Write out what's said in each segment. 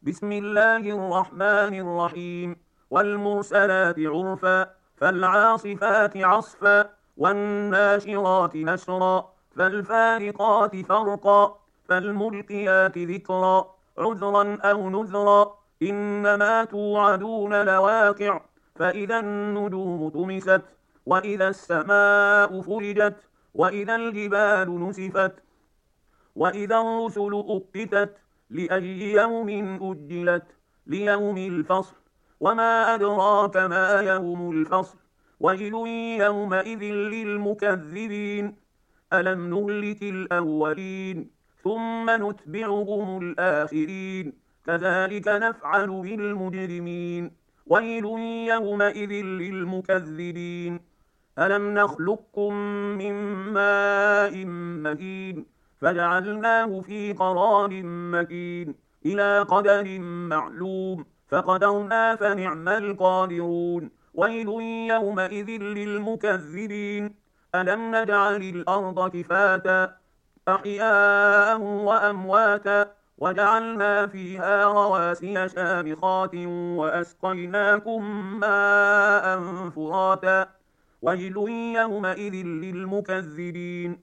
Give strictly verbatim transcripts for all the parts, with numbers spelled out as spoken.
بسم الله الرحمن الرحيم. والمرسلات عرفا فالعاصفات عصفا والناشرات نشرا فالفارقات فرقا فالملقيات ذكرا عذرا أو نذرا إنما توعدون لواقع. فإذا النجوم طمست وإذا السماء فرجت وإذا الجبال نسفت وإذا الرسل أقتت لأي يوم أجلت ليوم الفصل. وما أدراك ما يوم الفصل. ويل يومئذ للمكذبين. ألم نهلك الأولين ثم نتبعهم الآخرين كذلك نفعل بالمجرمين. ويل يومئذ للمكذبين. ألم نخلقكم من ماء مهين فجعلناه في قرار مكين إلى قدر معلوم فقدرنا فنعم القادرون. ويل يومئذ للمكذبين. ألم نجعل الأرض كفاتا أحياء وأمواتا وجعلنا فيها رواسي شامخات وأسقيناكم ماء فراتا. ويل يومئذ للمكذبين.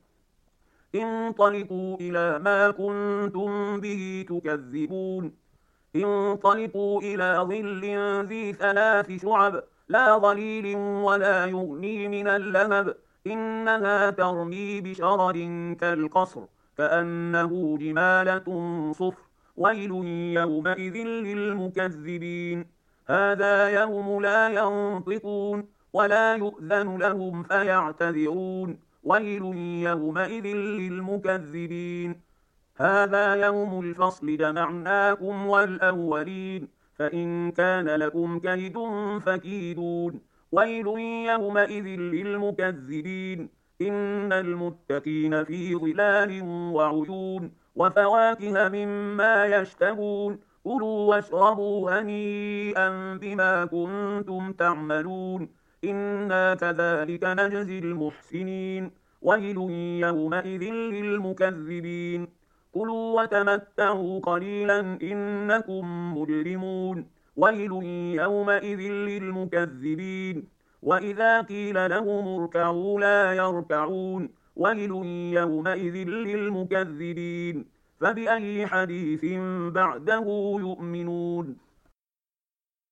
انطلقوا إلى ما كنتم به تكذبون. انطلقوا إلى ظل ذي ثلاث شعب لا ظليل ولا يغني من اللهب إنها ترمي بشرر كالقصر كأنه جمالة صفر. ويل يومئذ للمكذبين. هذا يوم لا ينطقون ولا يؤذن لهم فيعتذرون. ويل يومئذ للمكذبين. هذا يوم الفصل جمعناكم والأولين فإن كان لكم كيد فكيدون. ويل يومئذ للمكذبين. إن المتقين في ظلال وعيون وفواكه مما يشتهون كلوا واشربوا هنيئا بما كنتم تعملون إنا كذلك نجزي المحسنين. ويل يومئذ للمكذبين. كلوا وتمتعوا قليلا إنكم مجرمون. ويل يومئذ للمكذبين. وإذا قيل لهم اركعوا لا يركعون. ويل يومئذ للمكذبين. فبأي حديث بعده يؤمنون.